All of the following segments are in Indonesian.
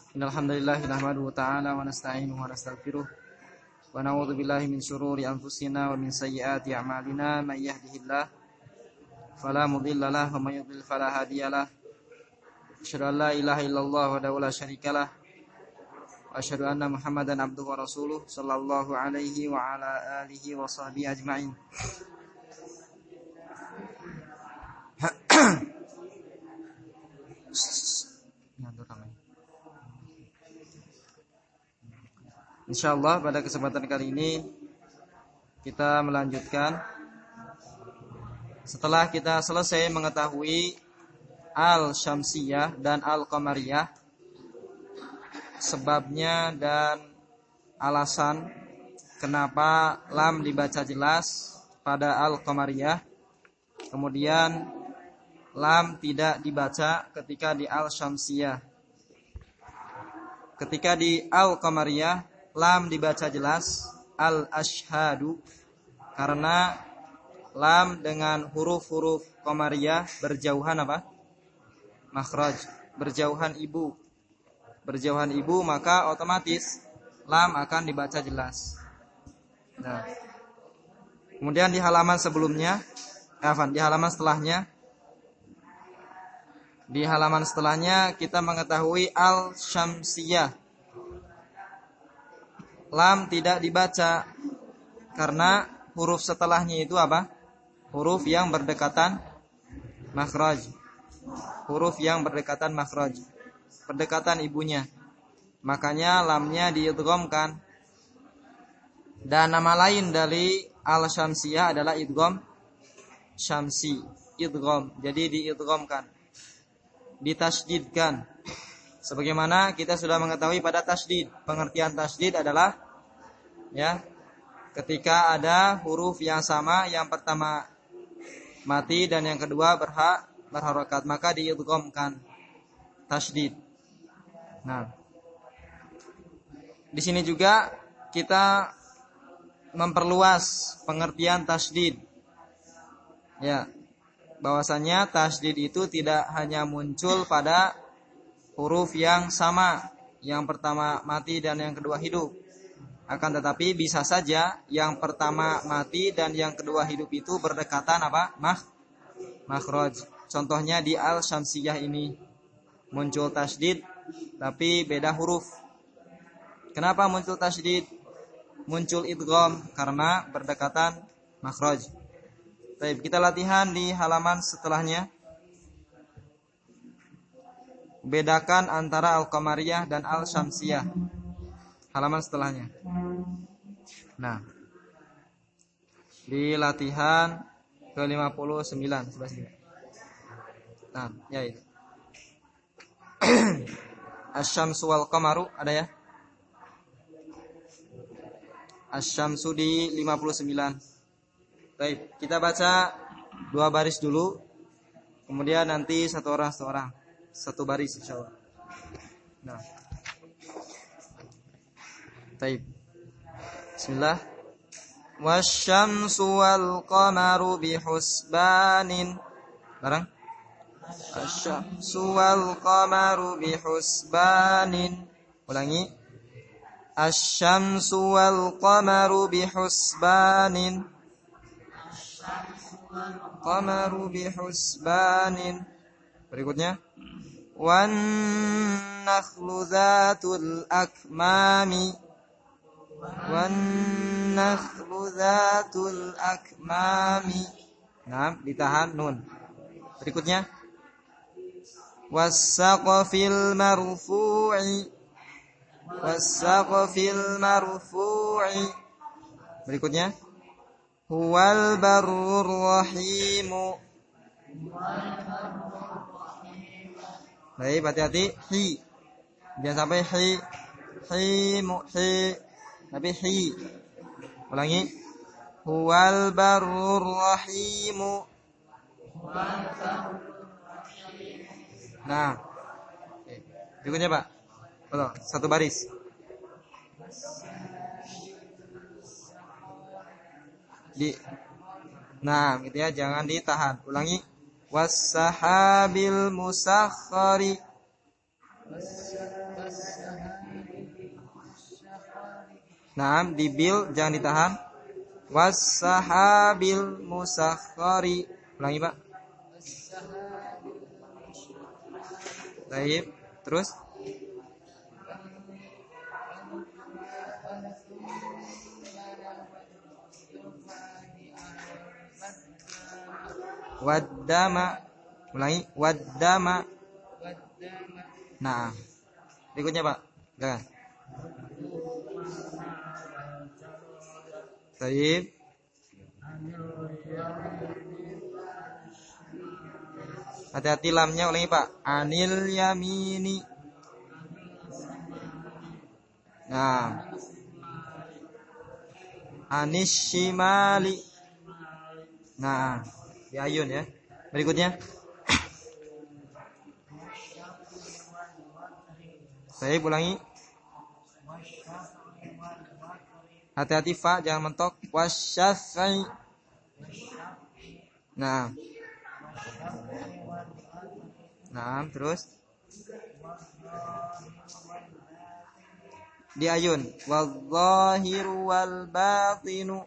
Innal hamdalillah nahmaduhu ta'ala wa nasta'inuhu wa nastaghfiruh wa na'udzu billahi min shururi anfusina wa min sayyiati a'malina may yahdihillahu fala mudilla lahu wa may yudlil fala hadiyalah. Asyhadu an la ilaha illallah wahdahu la syarikalah wa asyhadu anna Muhammadan abduhu wa rasuluh sallallahu alaihi wa ala alihi wa sahbihi ajma'in. Insyaallah pada kesempatan kali ini kita melanjutkan setelah kita selesai mengetahui al-syamsiyah dan al-qamariyah, sebabnya dan alasan kenapa lam dibaca jelas pada al-qamariyah, kemudian lam tidak dibaca ketika di al-syamsiyah. Ketika di al-qamariyah lam dibaca jelas al-asyhadu, karena lam dengan huruf-huruf qamariyah berjauhan apa? Makhraj, berjauhan ibu. Berjauhan ibu, maka otomatis lam akan dibaca jelas. Nah, kemudian di halaman sebelumnya, di halaman setelahnya, kita mengetahui al-syamsiyah. Lam tidak dibaca karena huruf setelahnya itu apa? Huruf yang berdekatan makhraj. Huruf yang berdekatan makhraj, berdekatan ibunya. Makanya lamnya diidghamkan. Dan nama lain dari al-syamsiyah adalah idgham syamsi, idgham. Jadi diidghamkan, ditasydidkan. Sebagaimana kita sudah mengetahui pada tasydid, pengertian tasydid adalah ketika ada huruf yang sama, yang pertama mati dan yang kedua berharokat, maka diidghamkan, tasydid. Nah, di sini juga kita memperluas pengertian tasydid. Bahwasanya tasydid itu tidak hanya muncul pada huruf yang sama, yang pertama mati dan yang kedua hidup. Akan tetapi bisa saja yang pertama mati dan yang kedua hidup itu berdekatan apa? Makhraj. Contohnya di al-syamsiyah ini muncul tasydid tapi beda huruf. Kenapa muncul tasydid? Muncul idgham karena berdekatan makhraj. Baik, kita latihan di halaman setelahnya. Bedakan antara al-qamariyah dan al-syamsiyah. Halaman setelahnya. Nah, di latihan ke-59 sebelah sini. Nah, ya itu. Asy-syamsu wal qamaru ada ya? Asy-syamsu di 59. Baik, kita baca 2 baris dulu. Kemudian nanti satu orang. Satu baris insyaallah. Nah. Baik. Bismillah. Wasyamsu wal qamaru bihusbanin. Barang. Asyamsu wal qamaru bihusbanin. Ulangi. Asyamsu wal qamaru bihusbanin. Qamaru bihusbanin. Berikutnya. Wan nakhlu dzatul akmami. Wan nakhlu dzatul akmami. Nah, ditahan nun. Berikutnya. Was-saqfil marfu'i. Was-saqfil marfu'i. Berikutnya. Huwal barrur rahimu. Baik, hati-hati. Hi. Jangan sampai hi. Tapi hi. Ulangi. Huwal barrur rahimu. Nah. Berikutnya, Pak. Betul, satu baris. Nah, gitu ya, jangan ditahan. Ulangi. Was-sahabil musakhkhari. Naam, di bil jangan ditahan. Was-sahabil musakhkhari. Ulangi, Pak. Baik, terus waddama. Ulangi, waddama. Nah, berikutnya, Pak. Silakan. Baik. Hati-hati lamnya, ulangi, Pak. Anil yamini. Nah. Anis shimali. Nah, di ayun ya. Berikutnya. Baik, ulangi. Hati-hati fa, jangan mentok. Wasyafi'i. Nah. Nah, terus di ayun. Wadzahiru wal batinu.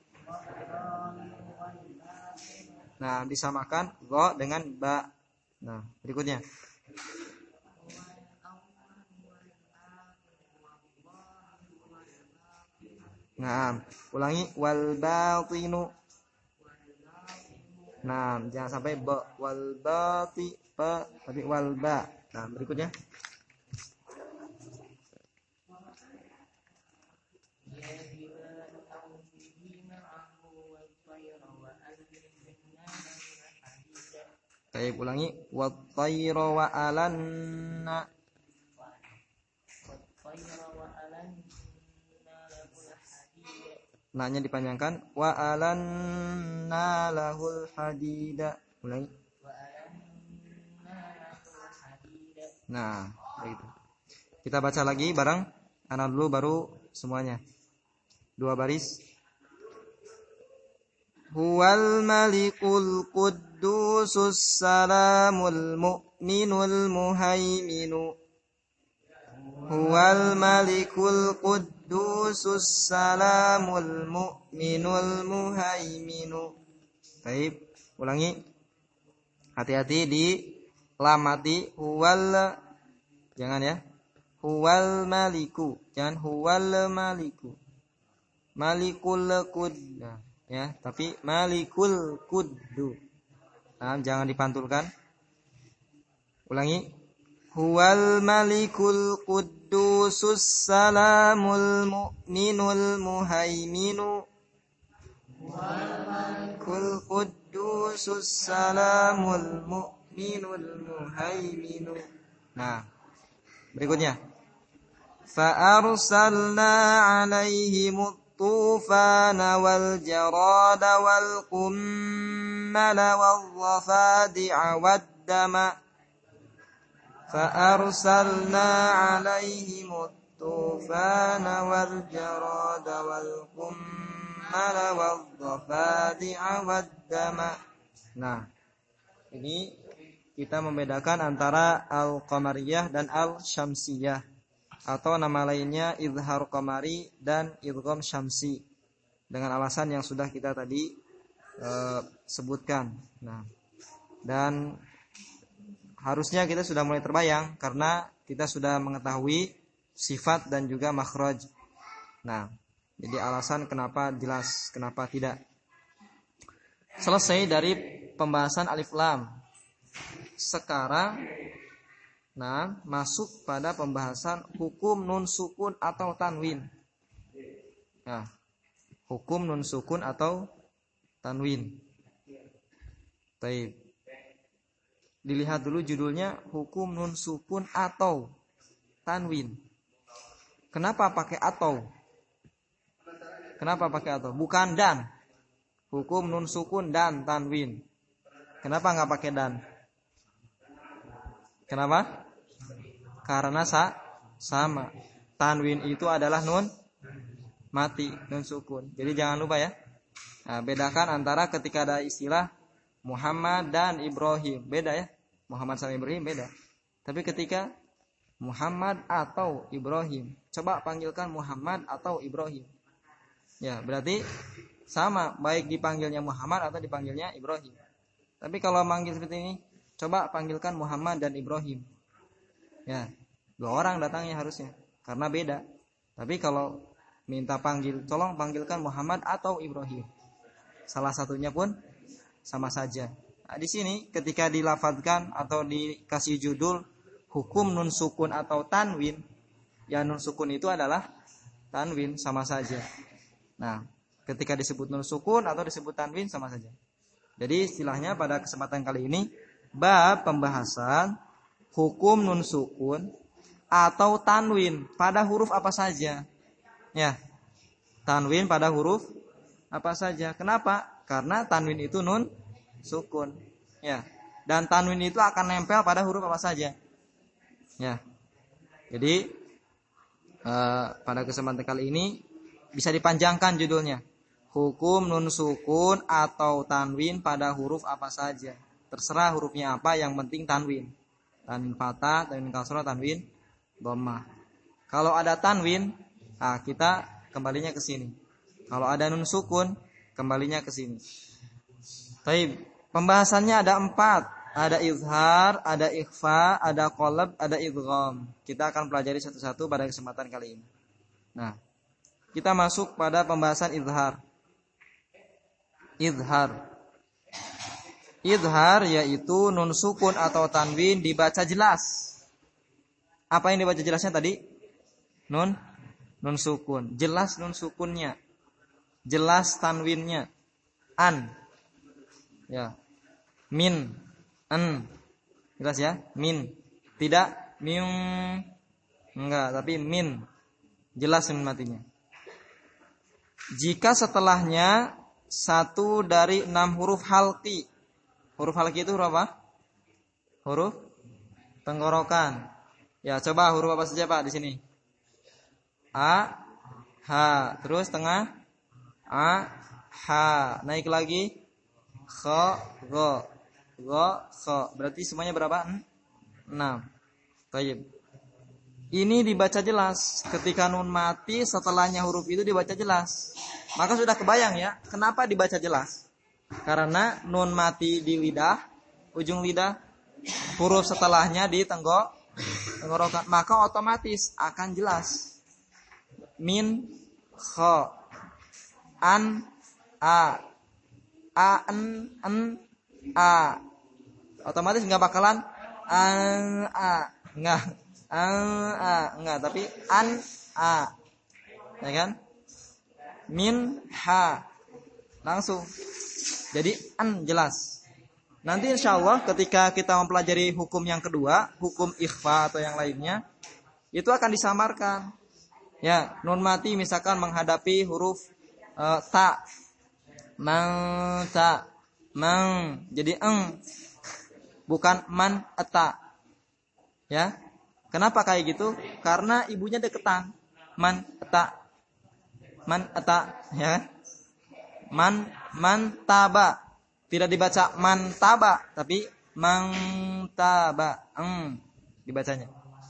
Nah, disamakan dha dengan ba. Nah, berikutnya. Nah, ulangi wal batinu. Nah, jangan sampai ba wal bati ba, tapi wal ba. Nah, berikutnya. Baik, ulangi wat tayra wa alanna. Nanya dipanjangkan wa alanna lahul hadida. Ulangi. Nah, begitu. Kita baca lagi bareng. Ana dulu baru semuanya. 2 baris. Huwal malikul quddusus salamul mu'minul muhaiminu. Huwal malikul quddusus salamul mu'minul muhaiminu. Baik, ulangi. Hati-hati di lam mati. Huwal, jangan ya. Huwal maliku, jangan huwal maliku. Malikul qud, nah, ya, tapi malikul quddu. Nah, jangan dipantulkan. Ulangi. Huwal malikul quddusus salamul mu'minul muhaiminu. Huwal malikul quddusus salamul mu'minul muhaiminu. Nah, berikutnya. Fa arsalna 'alaihimut tufana wal jarada wal qummala wal dhafadi'a wad dama. فأرسلنا عليهم الطوفان والجراد والقمل والضفادع والدم. Nah, ini kita membedakan antara al-qamariyah dan al-syamsiyah, atau nama lainnya izhar qamari dan idgham syamsi, dengan alasan yang sudah kita tadi sebutkan. Nah, dan harusnya kita sudah mulai terbayang karena kita sudah mengetahui sifat dan juga makhraj. Nah, jadi alasan kenapa jelas, kenapa tidak. Selesai dari pembahasan alif lam. Sekarang nah, masuk pada pembahasan hukum nun sukun atau tanwin. Nah, hukum nun sukun atau tanwin. Baik. Dilihat dulu judulnya, hukum nun sukun atau tanwin. Kenapa pakai atau? Kenapa pakai atau? Bukan dan. Hukum nun sukun dan tanwin. Kenapa nggak pakai dan? Kenapa? Karena sama. Tanwin itu adalah nun mati, nun sukun. Jadi jangan lupa ya. Nah, bedakan antara ketika ada istilah Muhammad dan Ibrahim, beda ya. Muhammad sama Ibrahim beda. Tapi ketika Muhammad atau Ibrahim. Coba panggilkan Muhammad atau Ibrahim. Ya, berarti sama, baik dipanggilnya Muhammad atau dipanggilnya Ibrahim. Tapi kalau manggil seperti ini, coba panggilkan Muhammad dan Ibrahim. Ya, 2 orang datangnya harusnya, karena beda. Tapi kalau minta panggil, tolong panggilkan Muhammad atau Ibrahim. Salah satunya pun sama saja. Nah, di sini ketika dilafadzkan atau dikasih judul hukum nun sukun atau tanwin, ya nun sukun itu adalah tanwin, sama saja. Nah, ketika disebut nun sukun atau disebut tanwin sama saja. Jadi istilahnya pada kesempatan kali ini bab pembahasan hukum nun sukun atau tanwin pada huruf apa saja. Ya. Tanwin pada huruf apa saja. Kenapa? Karena tanwin itu nun sukun. Ya. Dan tanwin itu akan nempel pada huruf apa saja. Ya. Jadi pada kesempatan kali ini bisa dipanjangkan judulnya. Hukum nun sukun atau tanwin pada huruf apa saja. Terserah hurufnya apa, yang penting tanwin. Tanwin fathah, tanwin kasrah, tanwin dhammah. Kalau ada tanwin, kita kembalinya ke sini. Kalau ada nun sukun, kembalinya ke sini. Baik, pembahasannya ada 4. Ada izhar, ada ikhfa, ada qalb, ada idgham. Kita akan pelajari satu-satu pada kesempatan kali ini. Nah, kita masuk pada pembahasan izhar. Izhar yaitu nun sukun atau tanwin dibaca jelas. Apa yang dibaca jelasnya tadi? Nun sukun. Jelas nun sukunnya. Jelas tanwinnya. An. Ya. Min. An. Jelas ya? Min. Tidak min. Enggak, tapi min. Jelas min matinya. Jika setelahnya 1 dari 6 huruf halqi. Huruf halqi itu huruf apa? Huruf tenggorokan. Ya, coba huruf apa saja Pak di sini? A, H. Terus tengah A, H. Naik lagi Kha, Gha. Gha, Kha. Berarti semuanya berapa? 6. Baik. Ini dibaca jelas. Ketika nun mati setelahnya huruf itu dibaca jelas. Maka sudah kebayang ya, kenapa dibaca jelas? Karena nun mati di lidah, ujung lidah, huruf setelahnya di tenggorokan, maka otomatis akan jelas. Min, kha, an, a, an, a. Otomatis nggak bakalan an, a, nggak, tapi an, a, ya kan? Min, ha, langsung. Jadi an jelas. Nanti insya Allah ketika kita mempelajari hukum yang kedua, hukum ikhfa atau yang lainnya, itu akan disamarkan. Ya, nun mati misalkan menghadapi huruf ta, mang, ta, mang, jadi eng, bukan man, eta. Ya, kenapa kayak gitu? Karena ibunya deketan, man, eta. Man ata, ya. Man taba. Tidak dibaca man taba, tapi man taba. Dibacanya.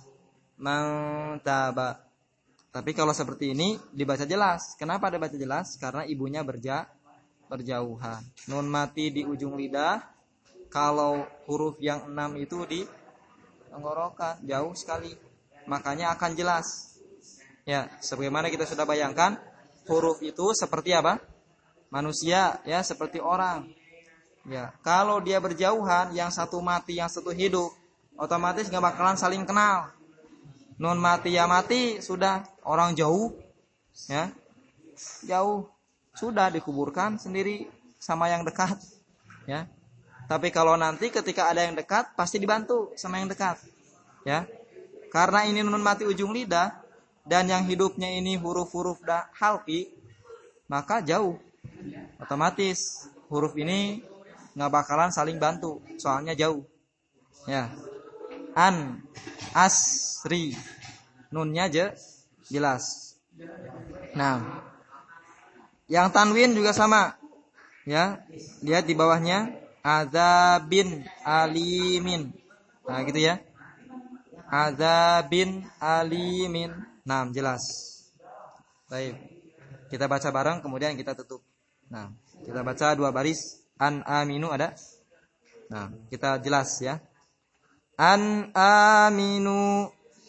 Man taba. Tapi kalau seperti ini dibaca jelas. Kenapa dibaca jelas? Karena ibunya berjauhan. Nun mati di ujung lidah. Kalau huruf yang 6 itu di tenggorokan, jauh sekali. Makanya akan jelas. Ya, sebagaimana kita sudah bayangkan, huruf itu seperti apa? Manusia, ya, seperti orang. Ya, kalau dia berjauhan, yang satu mati, yang satu hidup, otomatis nggak bakalan saling kenal. Nun mati ya mati, sudah orang jauh, ya, jauh, sudah dikuburkan sendiri sama yang dekat, ya. Tapi kalau nanti ketika ada yang dekat, pasti dibantu sama yang dekat, ya. Karena ini nun mati ujung lidah. Dan yang hidupnya ini huruf-huruf halqi, maka jauh. Otomatis huruf ini nggak bakalan saling bantu, soalnya jauh. Ya, an, asri, nunnya jelas. Nah, yang tanwin juga sama. Ya, lihat di bawahnya, adzabin, alimin. Nah, gitu ya. Adzabin alimin. Nah, jelas. Baik. Kita baca bareng kemudian kita tutup. Nah, kita baca 2 baris. An aminu ada? Nah, kita jelas ya. An aminu.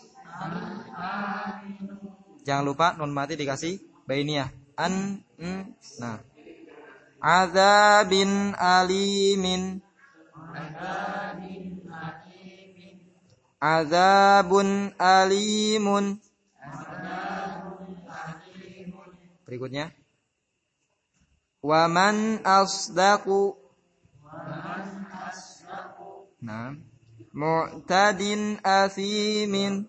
Jangan lupa nun mati dikasih bainiyah. Nah. Adzabin alimin. Adzabun alimun. Berikutnya. Waman asdaqu. Nah. Mu'tadin asimin.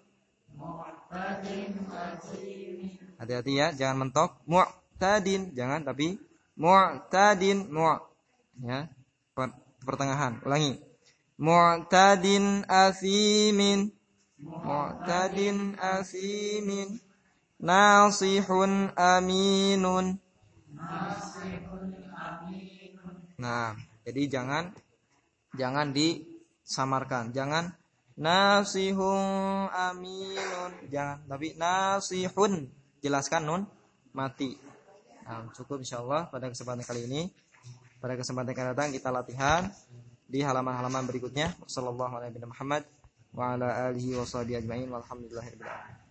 Hati-hati ya, jangan mentok. Mu'tadin, jangan, tapi mu'tadin, ya, pertengahan. Ulangi. Mu'tadin asimin. Mu'tadin asimin. Nasihun aminun. Nah, jadi jangan disamarkan. Jangan nasihun aminun, jangan, tapi nasihun. Jelaskan nun mati. Nah, cukup insyaallah pada kesempatan kali ini. Pada kesempatan yang akan datang kita latihan di halaman-halaman berikutnya. Wassallallahu ala nabiyina Muhammad wa ala alihi washabihi ajmain walhamdulillahirabbil alamin.